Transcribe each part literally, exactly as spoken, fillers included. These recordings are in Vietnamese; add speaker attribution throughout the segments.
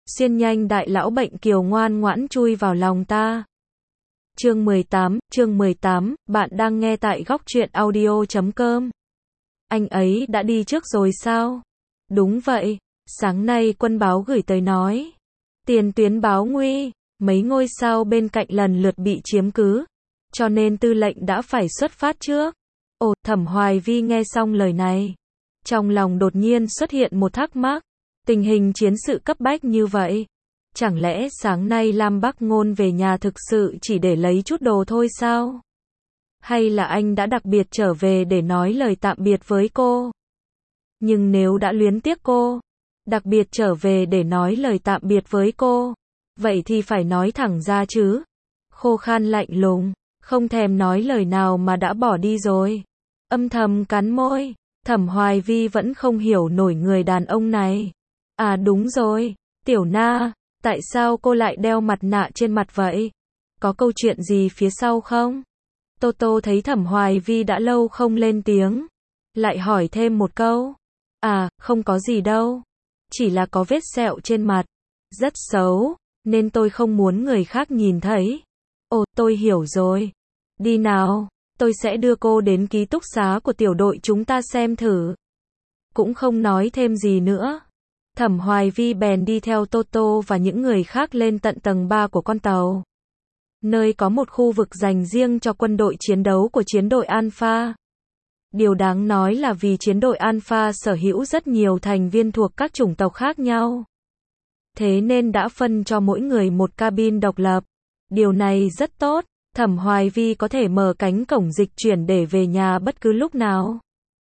Speaker 1: Xiên nhanh đại lão bệnh kiều ngoan ngoãn chui vào lòng ta. Chương mười tám, chương mười tám, bạn đang nghe tại góc truyện audio chấm com. Anh ấy đã đi trước rồi sao? Đúng vậy, sáng nay quân báo gửi tới nói. Tiền tuyến báo nguy, mấy ngôi sao bên cạnh lần lượt bị chiếm cứ, cho nên tư lệnh đã phải xuất phát trước. Ồ, Thẩm Hoài Vi nghe xong lời này, trong lòng đột nhiên xuất hiện một thắc mắc. Tình hình chiến sự cấp bách như vậy, chẳng lẽ sáng nay Lam Bắc Ngôn về nhà thực sự chỉ để lấy chút đồ thôi sao? Hay là anh đã đặc biệt trở về để nói lời tạm biệt với cô? Nhưng nếu đã luyến tiếc cô, đặc biệt trở về để nói lời tạm biệt với cô, vậy thì phải nói thẳng ra chứ. Khô khan lạnh lùng, không thèm nói lời nào mà đã bỏ đi rồi. Âm thầm cắn môi, Thẩm Hoài Vi vẫn không hiểu nổi người đàn ông này. À đúng rồi, Tiểu Na, tại sao cô lại đeo mặt nạ trên mặt vậy? Có câu chuyện gì phía sau không? Tô Tô thấy Thẩm Hoài Vi đã lâu không lên tiếng, lại hỏi thêm một câu. À, không có gì đâu. Chỉ là có vết sẹo trên mặt, rất xấu, nên tôi không muốn người khác nhìn thấy. Ồ, tôi hiểu rồi. Đi nào, tôi sẽ đưa cô đến ký túc xá của tiểu đội chúng ta xem thử. Cũng không nói thêm gì nữa. Thẩm Hoài Vi bèn đi theo Toto và những người khác lên tận tầng ba của con tàu. Nơi có một khu vực dành riêng cho quân đội chiến đấu của chiến đội Alpha. Điều đáng nói là vì chiến đội Alpha sở hữu rất nhiều thành viên thuộc các chủng tộc khác nhau. Thế nên đã phân cho mỗi người một cabin độc lập. Điều này rất tốt, Thẩm Hoài Vi có thể mở cánh cổng dịch chuyển để về nhà bất cứ lúc nào.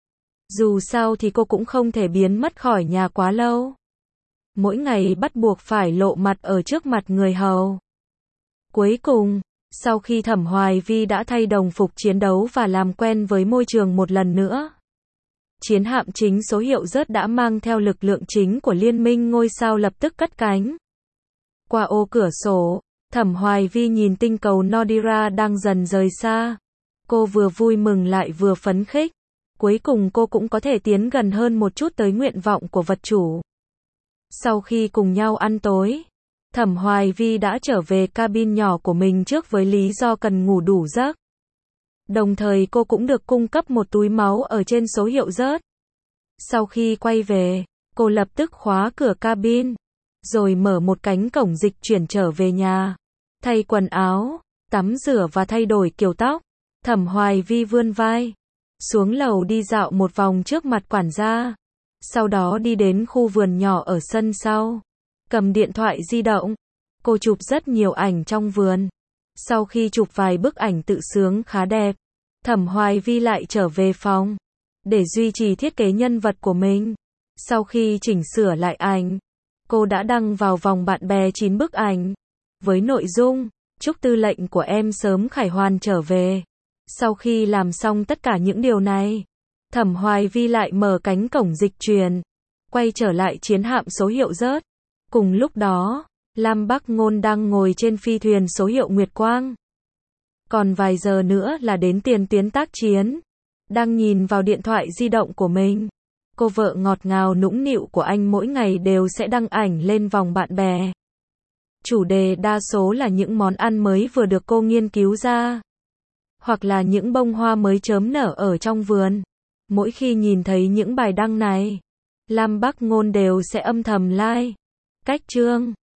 Speaker 1: Dù sao thì cô cũng không thể biến mất khỏi nhà quá lâu. Mỗi ngày bắt buộc phải lộ mặt ở trước mặt người hầu. Cuối cùng, sau khi Thẩm Hoài Vi đã thay đồng phục chiến đấu và làm quen với môi trường một lần nữa, chiến hạm chính số hiệu rớt đã mang theo lực lượng chính của Liên minh ngôi sao lập tức cất cánh. Qua ô cửa sổ, Thẩm Hoài Vi nhìn tinh cầu Nodira đang dần rời xa. Cô vừa vui mừng lại vừa phấn khích. Cuối cùng cô cũng có thể tiến gần hơn một chút tới nguyện vọng của vật chủ. Sau khi cùng nhau ăn tối, Thẩm Hoài Vi đã trở về cabin nhỏ của mình trước với lý do cần ngủ đủ giấc. Đồng thời cô cũng được cung cấp một túi máu ở trên số hiệu rớt. Sau khi quay về, cô lập tức khóa cửa cabin, rồi mở một cánh cổng dịch chuyển trở về nhà. Thay quần áo, tắm rửa và thay đổi kiểu tóc, Thẩm Hoài Vi vươn vai, xuống lầu đi dạo một vòng trước mặt quản gia. Sau đó đi đến khu vườn nhỏ ở sân sau. Cầm điện thoại di động, cô chụp rất nhiều ảnh trong vườn. Sau khi chụp vài bức ảnh tự sướng khá đẹp, Thẩm Hoài Vi lại trở về phòng để duy trì thiết kế nhân vật của mình. Sau khi chỉnh sửa lại ảnh, cô đã đăng vào vòng bạn bè chín bức ảnh với nội dung: chúc tư lệnh của em sớm khải hoàn trở về. Sau khi làm xong tất cả những điều này, Thẩm Hoài Vi lại mở cánh cổng dịch chuyển, quay trở lại chiến hạm số hiệu rớt. Cùng lúc đó, Lam Bắc Ngôn đang ngồi trên phi thuyền số hiệu Nguyệt Quang. Còn vài giờ nữa là đến tiền tuyến tác chiến. Đang nhìn vào điện thoại di động của mình, cô vợ ngọt ngào nũng nịu của anh mỗi ngày đều sẽ đăng ảnh lên vòng bạn bè. Chủ đề đa số là những món ăn mới vừa được cô nghiên cứu ra, hoặc là những bông hoa mới chớm nở ở trong vườn. Mỗi khi nhìn thấy những bài đăng này, Lam Bắc Ngôn đều sẽ âm thầm like, cách chương.